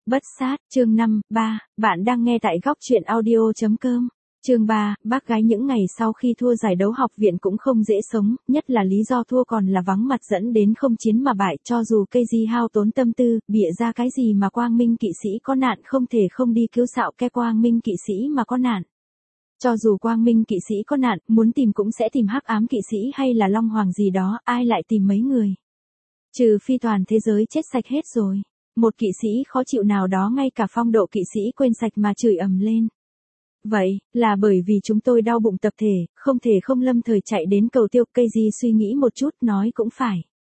Bất sát, chương 5, 3, bạn đang nghe tại góc truyện audio.com. Chương 3, bác gái những ngày sau khi thua giải đấu học viện cũng không dễ sống, nhất là lý do thua còn là vắng mặt dẫn đến không chiến mà bại, cho dù KG hao tốn tâm tư, bịa ra cái gì mà Quang Minh kỵ sĩ có nạn không thể không đi cứu xạo ke Quang Minh kỵ sĩ mà có nạn. Cho dù Quang Minh kỵ sĩ có nạn, muốn tìm cũng sẽ tìm Hắc Ám kỵ sĩ hay là Long Hoàng gì đó, ai lại tìm mấy người. Trừ phi toàn thế giới chết sạch hết rồi. Một kỵ sĩ khó chịu nào đó ngay cả phong độ kỵ sĩ quên sạch mà chửi ầm lên. Vậy, là bởi vì chúng tôi đau bụng tập thể, không thể không lâm thời chạy đến cầu tiêu. KG suy nghĩ một chút nói cũng phải.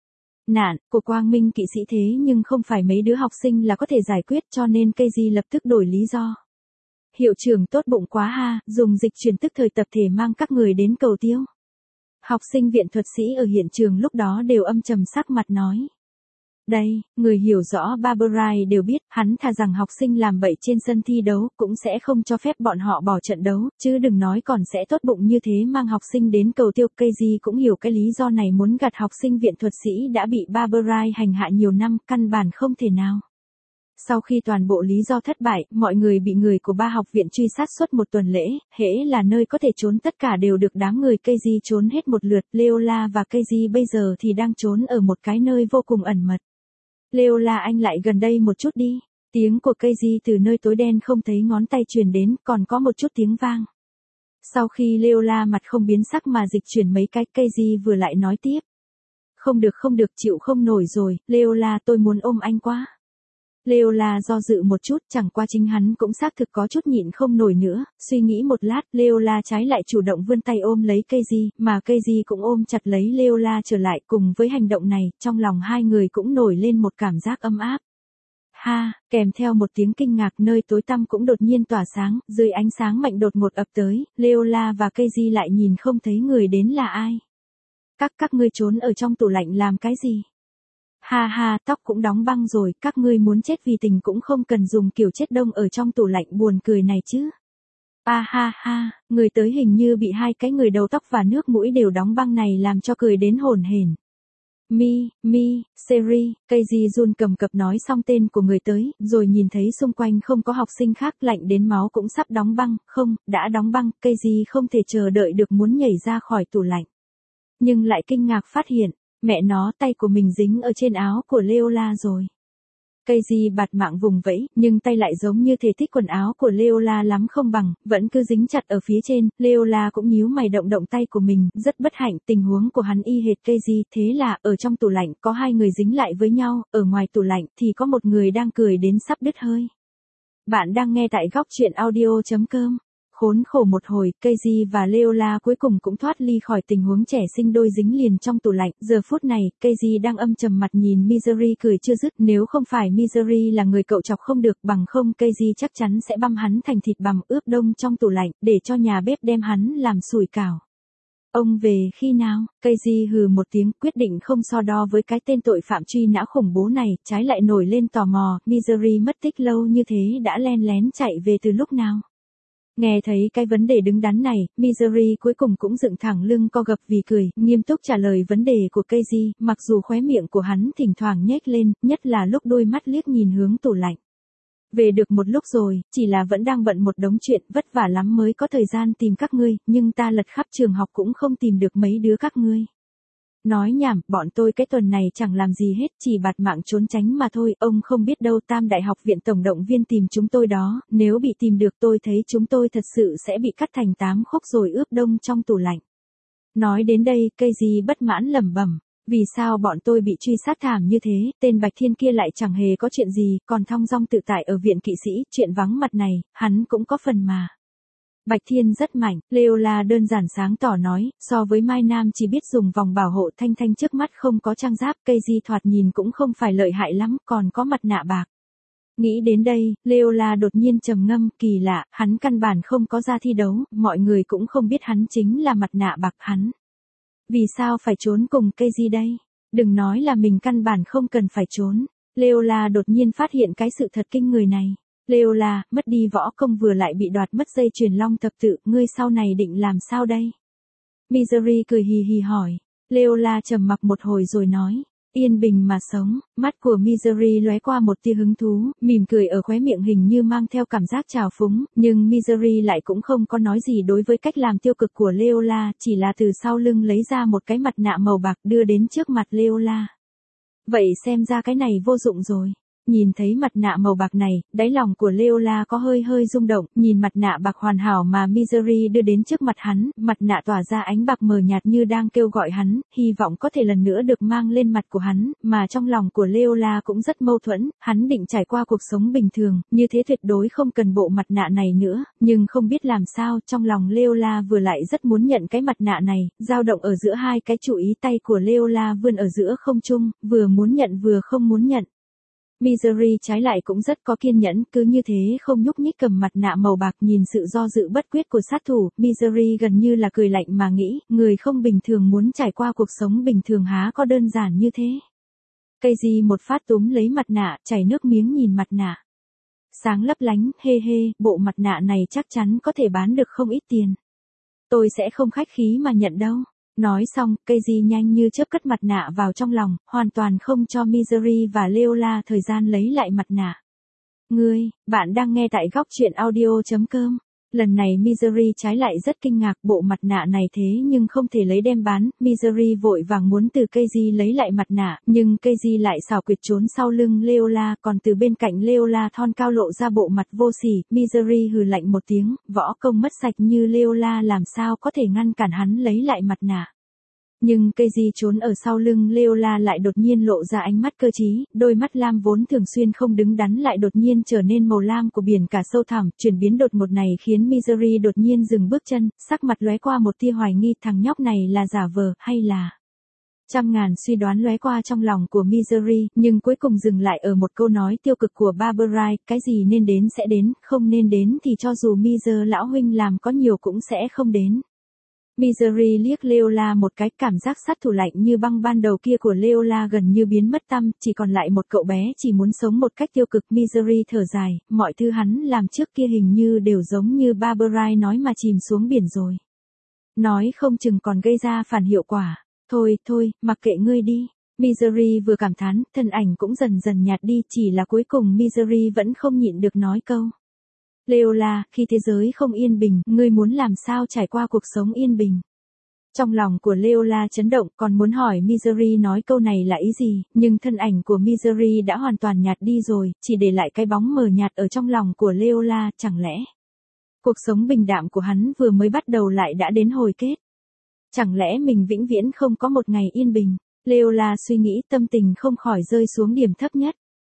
Nạn của Quang Minh kỵ sĩ thế nhưng không phải mấy đứa học sinh là có thể giải quyết, cho nên KG lập tức đổi lý do. Hiệu trưởng tốt bụng quá ha, dùng dịch chuyển tức thời tập thể mang các người đến cầu tiêu. Học sinh viện thuật sĩ ở hiện trường lúc đó đều âm trầm sắc mặt nói. Đây, người hiểu rõ Barbarai đều biết, hắn thà rằng học sinh làm bậy trên sân thi đấu, cũng sẽ không cho phép bọn họ bỏ trận đấu, chứ đừng nói còn sẽ tốt bụng như thế mang học sinh đến cầu tiêu. KG cũng hiểu cái lý do này, muốn gạt học sinh viện thuật sĩ đã bị Barbarai hành hạ nhiều năm, căn bản không thể nào. Sau khi toàn bộ lý do thất bại, mọi người bị người của ba học viện truy sát suốt một tuần lễ, hễ là nơi có thể trốn tất cả đều được đám người KG trốn hết một lượt. Leola và KG bây giờ thì đang trốn ở một cái nơi vô cùng ẩn mật. Leola, anh lại gần đây một chút đi. Tiếng của KG từ nơi tối đen không thấy ngón tay truyền đến, còn có một chút tiếng vang. Sau khi Leola mặt không biến sắc mà dịch chuyển mấy cái, KG vừa lại nói tiếp. Không được, chịu không nổi rồi, Leola, tôi muốn ôm anh quá. Leola do dự một chút, chẳng qua chính hắn cũng xác thực có chút nhịn không nổi nữa, suy nghĩ một lát, Leola trái lại chủ động vươn tay ôm lấy KG, mà KG cũng ôm chặt lấy Leola trở lại. Cùng với hành động này, trong lòng hai người cũng nổi lên một cảm giác ấm áp. Ha, kèm theo một tiếng kinh ngạc, nơi tối tăm cũng đột nhiên tỏa sáng, dưới ánh sáng mạnh đột ngột ập tới, Leola và KG lại nhìn không thấy người đến là ai. Các ngươi trốn ở trong tủ lạnh làm cái gì? Ha ha, tóc cũng đóng băng rồi, các ngươi muốn chết vì tình cũng không cần dùng kiểu chết đông ở trong tủ lạnh buồn cười này chứ. Ha ha, người tới hình như bị hai cái người đầu tóc và nước mũi đều đóng băng này làm cho cười đến hổn hển. Seri, KG run cầm cập nói xong tên của người tới, rồi nhìn thấy xung quanh không có học sinh khác, lạnh đến máu cũng sắp đóng băng, không, đã đóng băng, KG không thể chờ đợi được muốn nhảy ra khỏi tủ lạnh. Nhưng lại kinh ngạc phát hiện. Mẹ nó, tay của mình dính ở trên áo của Leola rồi. KG bạt mạng vùng vẫy, nhưng tay lại giống như thể thích quần áo của Leola lắm không bằng, vẫn cứ dính chặt ở phía trên. Leola cũng nhíu mày động tay của mình, rất bất hạnh, tình huống của hắn y hệt KG, thế là, ở trong tủ lạnh có hai người dính lại với nhau, ở ngoài tủ lạnh thì có một người đang cười đến sắp đứt hơi. Bạn đang nghe tại góc truyện audio.com. Khốn khổ một hồi, KG và Leola cuối cùng cũng thoát ly khỏi tình huống trẻ sinh đôi dính liền trong tủ lạnh. Giờ phút này, KG đang âm trầm mặt nhìn Misery cười chưa dứt, nếu không phải Misery là người cậu chọc không được, bằng không KG chắc chắn sẽ băm hắn thành thịt bằm ướp đông trong tủ lạnh, để cho nhà bếp đem hắn làm sủi cảo. Ông về khi nào? KG hừ một tiếng, quyết định không so đo với cái tên tội phạm truy nã khủng bố này, trái lại nổi lên tò mò, Misery mất tích lâu như thế đã len lén chạy về từ lúc nào? Nghe thấy cái vấn đề đứng đắn này, Misery cuối cùng cũng dựng thẳng lưng co gập vì cười, nghiêm túc trả lời vấn đề của KG, mặc dù khóe miệng của hắn thỉnh thoảng nhếch lên, nhất là lúc đôi mắt liếc nhìn hướng tủ lạnh. Về được một lúc rồi, chỉ là vẫn đang bận một đống chuyện, vất vả lắm mới có thời gian tìm các ngươi, nhưng ta lật khắp trường học cũng không tìm được mấy đứa các ngươi. Nói nhảm, bọn tôi cái tuần này chẳng làm gì hết, chỉ bạt mạng trốn tránh mà thôi, ông không biết đâu, Tam Đại học viện tổng động viên tìm chúng tôi đó, nếu bị tìm được tôi thấy chúng tôi thật sự sẽ bị cắt thành 8 khúc rồi ướp đông trong tủ lạnh. Nói đến đây, KG bất mãn lẩm bẩm, vì sao bọn tôi bị truy sát thảm như thế, tên Bạch Thiên kia lại chẳng hề có chuyện gì, còn thong dong tự tại ở viện kỵ sĩ, chuyện vắng mặt này, hắn cũng có phần mà. Bạch Thiên rất mạnh, Leola đơn giản sáng tỏ nói, so với Mai Nam chỉ biết dùng vòng bảo hộ thanh thanh trước mắt không có trang giáp, KG thoạt nhìn cũng không phải lợi hại lắm, còn có mặt nạ bạc. Nghĩ đến đây, Leola đột nhiên trầm ngâm, kỳ lạ, hắn căn bản không có ra thi đấu, mọi người cũng không biết hắn chính là mặt nạ bạc hắn. Vì sao phải trốn cùng KG đây? Đừng nói là mình căn bản không cần phải trốn. Leola đột nhiên phát hiện cái sự thật kinh người này. Leola, mất đi võ công vừa lại bị đoạt mất dây chuyền long thập tự, ngươi sau này định làm sao đây? Misery cười hì hì hỏi. Leola trầm mặc một hồi rồi nói, Yên bình mà sống, mắt của Misery lóe qua một tia hứng thú, mỉm cười ở khóe miệng hình như mang theo cảm giác trào phúng, nhưng Misery lại cũng không có nói gì đối với cách làm tiêu cực của Leola, chỉ là từ sau lưng lấy ra một cái mặt nạ màu bạc đưa đến trước mặt Leola. Vậy xem ra cái này vô dụng rồi. Nhìn thấy mặt nạ màu bạc này, đáy lòng của Leola có hơi rung động, nhìn mặt nạ bạc hoàn hảo mà Misery đưa đến trước mặt hắn, mặt nạ tỏa ra ánh bạc mờ nhạt như đang kêu gọi hắn, hy vọng có thể lần nữa được mang lên mặt của hắn, mà trong lòng của Leola cũng rất mâu thuẫn, hắn định trải qua cuộc sống bình thường, như thế tuyệt đối không cần bộ mặt nạ này nữa, nhưng không biết làm sao, trong lòng Leola vừa lại rất muốn nhận cái mặt nạ này, dao động ở giữa hai cái chú ý tay của Leola vươn ở giữa không trung, vừa muốn nhận vừa không muốn nhận. Misery trái lại cũng rất có kiên nhẫn, cứ như thế không nhúc nhích cầm mặt nạ màu bạc nhìn sự do dự bất quyết của sát thủ, Misery gần như là cười lạnh mà nghĩ, người không bình thường muốn trải qua cuộc sống bình thường há có đơn giản như thế. Casey một phát túm lấy mặt nạ, chảy nước miếng nhìn mặt nạ. Sáng lấp lánh, bộ mặt nạ này chắc chắn có thể bán được không ít tiền. Tôi sẽ không khách khí mà nhận đâu. Nói xong, Casey nhanh như chớp cất mặt nạ vào trong lòng, hoàn toàn không cho Misery và Leola thời gian lấy lại mặt nạ. Bạn đang nghe tại góc truyện audio.com. Lần này Misery trái lại rất kinh ngạc, bộ mặt nạ này thế nhưng không thể lấy đem bán, Misery vội vàng muốn từ Casey lấy lại mặt nạ, nhưng Casey lại xảo quyệt trốn sau lưng Leola, còn từ bên cạnh Leola thon cao lộ ra bộ mặt vô sỉ, Misery hừ lạnh một tiếng, võ công mất sạch như Leola làm sao có thể ngăn cản hắn lấy lại mặt nạ. Nhưng Casey trốn ở sau lưng Leola lại đột nhiên lộ ra ánh mắt cơ trí, đôi mắt lam vốn thường xuyên không đứng đắn lại đột nhiên trở nên màu lam của biển cả sâu thẳm, chuyển biến đột ngột này khiến Misery đột nhiên dừng bước chân, sắc mặt lóe qua một tia hoài nghi, thằng nhóc này là giả vờ hay là... Trăm ngàn suy đoán lóe qua trong lòng của Misery, nhưng cuối cùng dừng lại ở một câu nói tiêu cực của Barbara, cái gì nên đến sẽ đến, không nên đến thì cho dù Miser lão huynh làm có nhiều cũng sẽ không đến. Misery liếc Leola một cái, cảm giác sát thủ lạnh như băng ban đầu kia của Leola gần như biến mất tăm, chỉ còn lại một cậu bé chỉ muốn sống một cách tiêu cực. Misery thở dài, mọi thứ hắn làm trước kia hình như đều giống như Barbara nói mà chìm xuống biển rồi. Nói không chừng còn gây ra phản hiệu quả. Thôi, mặc kệ ngươi đi. Misery vừa cảm thán, thân ảnh cũng dần dần nhạt đi, chỉ là cuối cùng Misery vẫn không nhịn được nói câu. Leola, khi thế giới không yên bình, ngươi muốn làm sao trải qua cuộc sống yên bình? Trong lòng của Leola chấn động, còn muốn hỏi Misery nói câu này là ý gì, nhưng thân ảnh của Misery đã hoàn toàn nhạt đi rồi, chỉ để lại cái bóng mờ nhạt ở trong lòng của Leola, chẳng lẽ cuộc sống bình đạm của hắn vừa mới bắt đầu lại đã đến hồi kết? Chẳng lẽ mình vĩnh viễn không có một ngày yên bình? Leola suy nghĩ, tâm tình không khỏi rơi xuống điểm thấp nhất.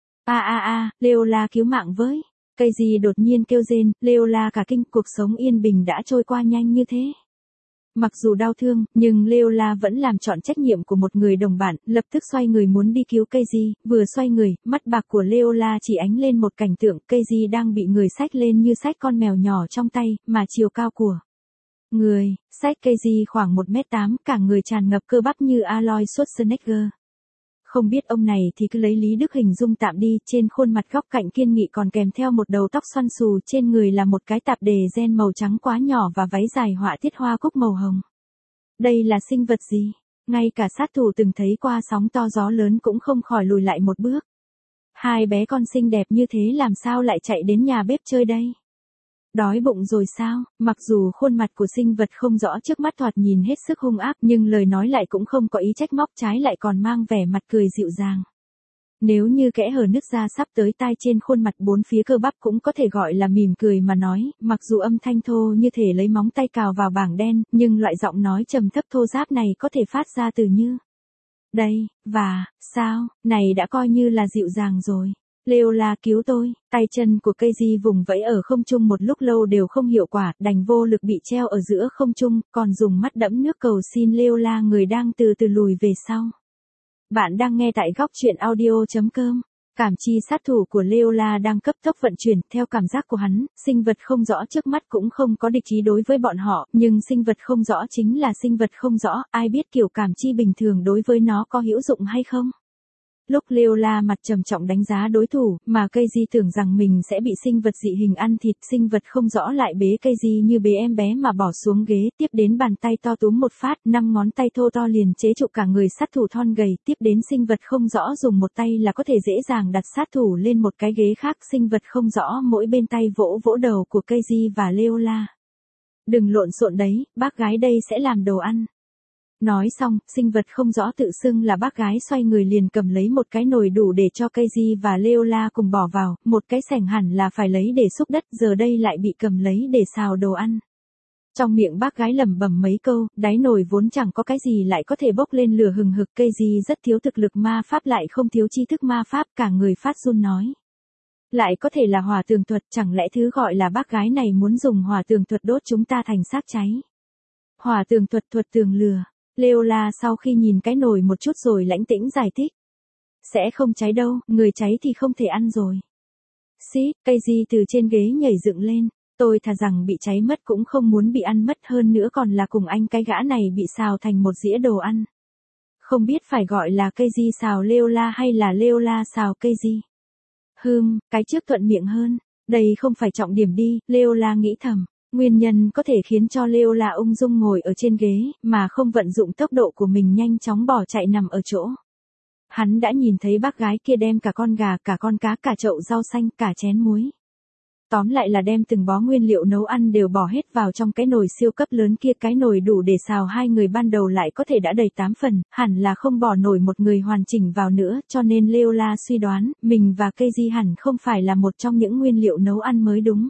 Leola cứu mạng với. Casey đột nhiên kêu rên, Leola cả kinh, cuộc sống yên bình đã trôi qua nhanh như thế. Mặc dù đau thương, nhưng Leola vẫn làm trọn trách nhiệm của một người đồng bạn, lập tức xoay người muốn đi cứu Casey, vừa xoay người, mắt bạc của Leola chỉ ánh lên một cảnh tượng, Casey đang bị người xách lên như xách con mèo nhỏ trong tay, mà chiều cao của người xách Casey khoảng 1m8, cả người tràn ngập cơ bắp như Arnold Schwarzenegger. Không biết ông này thì cứ lấy Lý Đức hình dung tạm đi, trên khuôn mặt góc cạnh kiên nghị còn kèm theo một đầu tóc xoăn xù, trên người là một cái tạp dề ren màu trắng quá nhỏ và váy dài họa tiết hoa cúc màu hồng. Đây là sinh vật gì? Ngay cả sát thủ từng thấy qua sóng to gió lớn cũng không khỏi lùi lại một bước. Hai bé con xinh đẹp như thế làm sao lại chạy đến nhà bếp chơi đây? Đói bụng rồi sao? Mặc dù khuôn mặt của sinh vật không rõ trước mắt thoạt nhìn hết sức hung ác, nhưng lời nói lại cũng không có ý trách móc, trái lại còn mang vẻ mặt cười dịu dàng. Nếu như kẽ hở nứt ra sắp tới tai trên khuôn mặt bốn phía cơ bắp cũng có thể gọi là mỉm cười mà nói, mặc dù âm thanh thô như thể lấy móng tay cào vào bảng đen, nhưng loại giọng nói trầm thấp thô ráp này có thể phát ra từ như đây, và, sao, này đã coi như là dịu dàng rồi. Leola cứu tôi, tay chân của Casey vùng vẫy ở không trung một lúc lâu đều không hiệu quả, đành vô lực bị treo ở giữa không trung, còn dùng mắt đẫm nước cầu xin Leola người đang từ từ lùi về sau. Bạn đang nghe tại góc truyện audio.com. Cảm chi sát thủ của Leola đang cấp tốc vận chuyển, theo cảm giác của hắn, sinh vật không rõ trước mắt cũng không có địch ý đối với bọn họ, nhưng sinh vật không rõ chính là sinh vật không rõ, ai biết kiểu cảm chi bình thường đối với nó có hữu dụng hay không? Lúc Leola mặt trầm trọng đánh giá đối thủ, mà Keiji tưởng rằng mình sẽ bị sinh vật dị hình ăn thịt, sinh vật không rõ lại bế Keiji như bế em bé mà bỏ xuống ghế, tiếp đến bàn tay to túm một phát, 5 ngón tay thô to liền chế trụ cả người sát thủ thon gầy, tiếp đến sinh vật không rõ dùng một tay là có thể dễ dàng đặt sát thủ lên một cái ghế khác, sinh vật không rõ mỗi bên tay vỗ vỗ đầu của Keiji và Leola. Đừng lộn xộn đấy, bác gái đây sẽ làm đồ ăn. Nói xong, sinh vật không rõ tự xưng là bác gái xoay người liền cầm lấy một cái nồi đủ để cho Keiji và Leola cùng bỏ vào, một cái sẻng hẳn là phải lấy để xúc đất, giờ đây lại bị cầm lấy để xào đồ ăn. Trong miệng bác gái lẩm bẩm mấy câu, đáy nồi vốn chẳng có cái gì lại có thể bốc lên lửa hừng hực, Keiji rất thiếu thực lực ma pháp lại không thiếu tri thức ma pháp, cả người phát run nói. Lại có thể là hỏa tường thuật, chẳng lẽ thứ gọi là bác gái này muốn dùng hỏa tường thuật đốt chúng ta thành xác cháy. Hỏa tường thuật, thuật tường lửa. Leola sau khi nhìn cái nồi một chút rồi lãnh tĩnh giải thích. Sẽ không cháy đâu, người cháy thì không thể ăn rồi. Xí, Keiji từ trên ghế nhảy dựng lên. Tôi thà rằng bị cháy mất cũng không muốn bị ăn mất, hơn nữa còn là cùng anh cái gã này bị xào thành một dĩa đồ ăn. Không biết phải gọi là Keiji xào Leola hay là Leola xào Keiji. Cái trước thuận miệng hơn. Đây không phải trọng điểm đi, Leola nghĩ thầm. Nguyên nhân có thể khiến cho Leola ung dung ngồi ở trên ghế, mà không vận dụng tốc độ của mình nhanh chóng bỏ chạy nằm ở chỗ. Hắn đã nhìn thấy bác gái kia đem cả con gà, cả con cá, cả chậu rau xanh, cả chén muối. Tóm lại là đem từng bó nguyên liệu nấu ăn đều bỏ hết vào trong cái nồi siêu cấp lớn kia, cái nồi đủ để xào hai người ban đầu lại có thể đã đầy 8 phần, hẳn là không bỏ nổi một người hoàn chỉnh vào nữa, cho nên Leola suy đoán, mình và Keiji hẳn không phải là một trong những nguyên liệu nấu ăn mới đúng.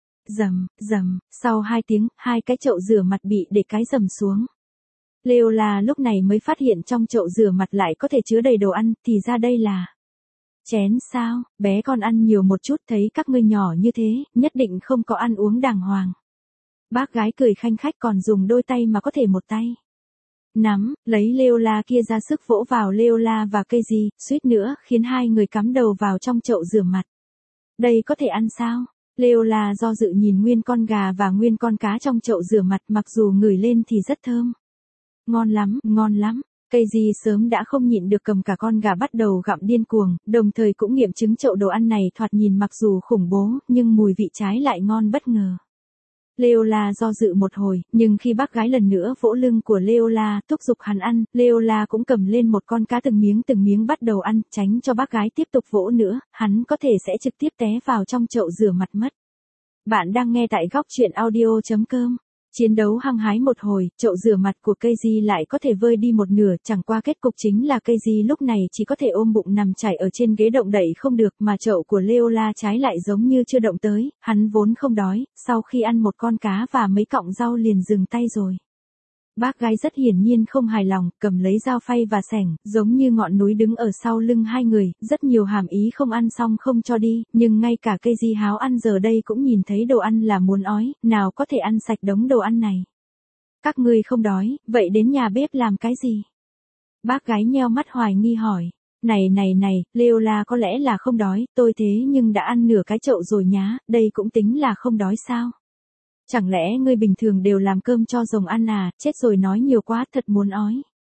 Rầm, sau 2 tiếng, 2 cái chậu rửa mặt bị để cái rầm xuống. Leola lúc này mới phát hiện trong chậu rửa mặt lại có thể chứa đầy đồ ăn, thì ra đây là chén sao, bé con ăn nhiều một chút, thấy các ngươi nhỏ như thế, nhất định không có ăn uống đàng hoàng. Bác gái cười khanh khách, còn dùng đôi tay mà có thể một tay nắm, lấy Leola kia ra sức vỗ vào Leola và Keiji, suýt nữa khiến hai người cắm đầu vào trong chậu rửa mặt. Đây có thể ăn sao? Leola do dự nhìn nguyên con gà và nguyên con cá trong chậu rửa mặt, mặc dù ngửi lên thì rất thơm. Ngon lắm. Keiji sớm đã không nhịn được cầm cả con gà bắt đầu gặm điên cuồng, đồng thời cũng nghiệm chứng chậu đồ ăn này thoạt nhìn mặc dù khủng bố, nhưng mùi vị trái lại ngon bất ngờ. Leola do dự một hồi, nhưng khi bác gái lần nữa vỗ lưng của Leola, thúc giục hắn ăn, Leola cũng cầm lên một con cá từng miếng bắt đầu ăn, tránh cho bác gái tiếp tục vỗ nữa, hắn có thể sẽ trực tiếp té vào trong chậu rửa mặt mất. Bạn đang nghe tại góc truyện audio.com. Chiến đấu hăng hái một hồi, chậu rửa mặt của Keiji lại có thể vơi đi một nửa, chẳng qua kết cục chính là Keiji lúc này chỉ có thể ôm bụng nằm chảy ở trên ghế, động đậy không được, mà chậu của Leola trái lại giống như chưa động tới, hắn vốn không đói, sau khi ăn một con cá và mấy cọng rau liền dừng tay rồi. Bác gái rất hiển nhiên không hài lòng, cầm lấy dao phay và xẻng, giống như ngọn núi đứng ở sau lưng hai người, rất nhiều hàm ý không ăn xong không cho đi, nhưng ngay cả Keiji háo ăn giờ đây cũng nhìn thấy đồ ăn là muốn ói, nào có thể ăn sạch đống đồ ăn này. Các ngươi không đói, vậy đến nhà bếp làm cái gì? Bác gái nheo mắt hoài nghi hỏi. Này, Leola có lẽ là không đói, tôi thế nhưng đã ăn nửa cái chậu rồi nhá, đây cũng tính là không đói sao? Chẳng lẽ ngươi bình thường đều làm cơm cho rồng ăn à, chết rồi nói nhiều quá, thật muốn ói.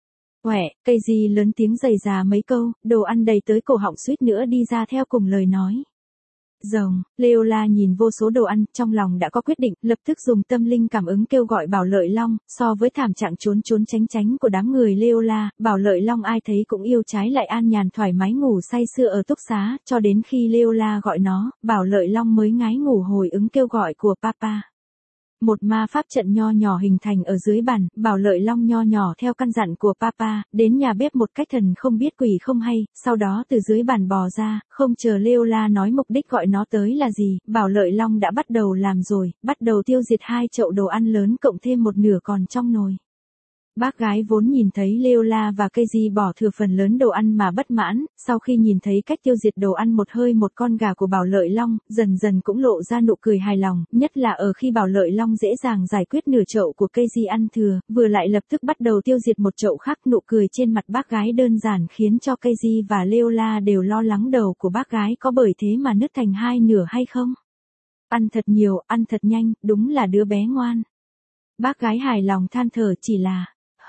Keiji lớn tiếng rầy rà mấy câu, đồ ăn đầy tới cổ họng suýt nữa đi ra theo cùng lời nói. Rồng, Leola nhìn vô số đồ ăn, trong lòng đã có quyết định, lập tức dùng tâm linh cảm ứng kêu gọi Bảo Lợi Long, so với thảm trạng trốn tránh của đám người Leola, Bảo Lợi Long ai thấy cũng yêu, trái lại an nhàn thoải mái ngủ say sưa ở túc xá, cho đến khi Leola gọi nó, Bảo Lợi Long mới ngái ngủ hồi ứng kêu gọi của Papa. Một ma pháp trận nho nhỏ hình thành ở dưới bàn, Bảo Lợi Long nho nhỏ theo căn dặn của Papa, đến nhà bếp một cách thần không biết quỷ không hay, sau đó từ dưới bàn bò ra, không chờ Leola nói mục đích gọi nó tới là gì, Bảo Lợi Long đã bắt đầu làm rồi, bắt đầu tiêu diệt 2 chậu đồ ăn lớn cộng thêm một nửa còn trong nồi. Bác gái vốn nhìn thấy Leola và Keiji bỏ thừa phần lớn đồ ăn mà bất mãn, sau khi nhìn thấy cách tiêu diệt đồ ăn một hơi một con gà của Bảo Lợi Long, dần dần cũng lộ ra nụ cười hài lòng, nhất là ở khi Bảo Lợi Long dễ dàng giải quyết nửa chậu của Keiji ăn thừa, vừa lại lập tức bắt đầu tiêu diệt một chậu khác, nụ cười trên mặt bác gái đơn giản khiến cho Keiji và Leola đều lo lắng đầu của bác gái có bởi thế mà nứt thành 2 nửa hay không. Ăn thật nhiều, ăn thật nhanh, đúng là đứa bé ngoan. Bác gái hài lòng than thở, chỉ là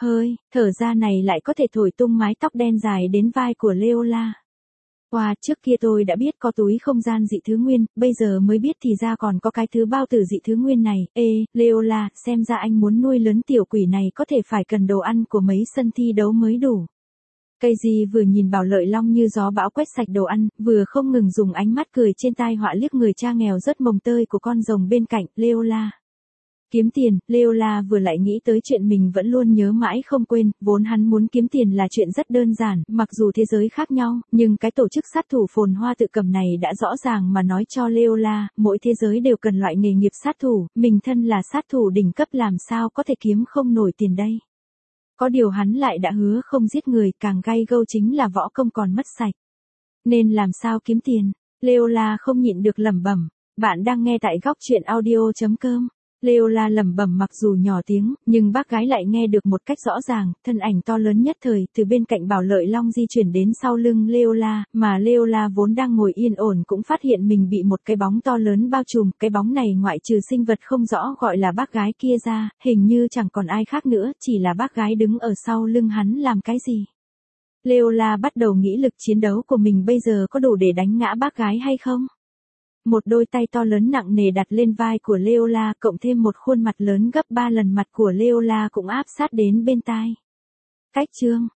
hơi, thở ra này lại có thể thổi tung mái tóc đen dài đến vai của Leola. Wow, trước kia tôi đã biết có túi không gian dị thứ nguyên, bây giờ mới biết thì ra còn có cái thứ bao tử dị thứ nguyên này. Ê, Leola, xem ra anh muốn nuôi lớn tiểu quỷ này có thể phải cần đồ ăn của mấy sân thi đấu mới đủ. Cây gì vừa nhìn Bảo Lợi Long như gió bão quét sạch đồ ăn, vừa không ngừng dùng ánh mắt cười trên tai họa liếc người cha nghèo rất mồng tơi của con rồng bên cạnh. Leola. Kiếm tiền, Leola vừa lại nghĩ tới chuyện mình vẫn luôn nhớ mãi không quên, vốn hắn muốn kiếm tiền là chuyện rất đơn giản, mặc dù thế giới khác nhau, nhưng cái tổ chức sát thủ phồn hoa tự cầm này đã rõ ràng mà nói cho Leola, mỗi thế giới đều cần loại nghề nghiệp sát thủ, mình thân là sát thủ đỉnh cấp làm sao có thể kiếm không nổi tiền đây. Có điều hắn lại đã hứa không giết người, càng gay gâu chính là võ công còn mất sạch. Nên làm sao kiếm tiền? Leola không nhịn được lẩm bẩm. Bạn đang nghe tại góc truyện audio.com. Leola lẩm bẩm mặc dù nhỏ tiếng, nhưng bác gái lại nghe được một cách rõ ràng, thân ảnh to lớn nhất thời, từ bên cạnh Bảo Lợi Long di chuyển đến sau lưng Leola, mà Leola vốn đang ngồi yên ổn cũng phát hiện mình bị một cái bóng to lớn bao trùm, cái bóng này ngoại trừ sinh vật không rõ gọi là bác gái kia ra, hình như chẳng còn ai khác nữa, chỉ là bác gái đứng ở sau lưng hắn làm cái gì. Leola bắt đầu nghĩ lực chiến đấu của mình bây giờ có đủ để đánh ngã bác gái hay không? Một đôi tay to lớn nặng nề đặt lên vai của Leola, cộng thêm một khuôn mặt lớn gấp 3 lần mặt của Leola cũng áp sát đến bên tai. Cách chương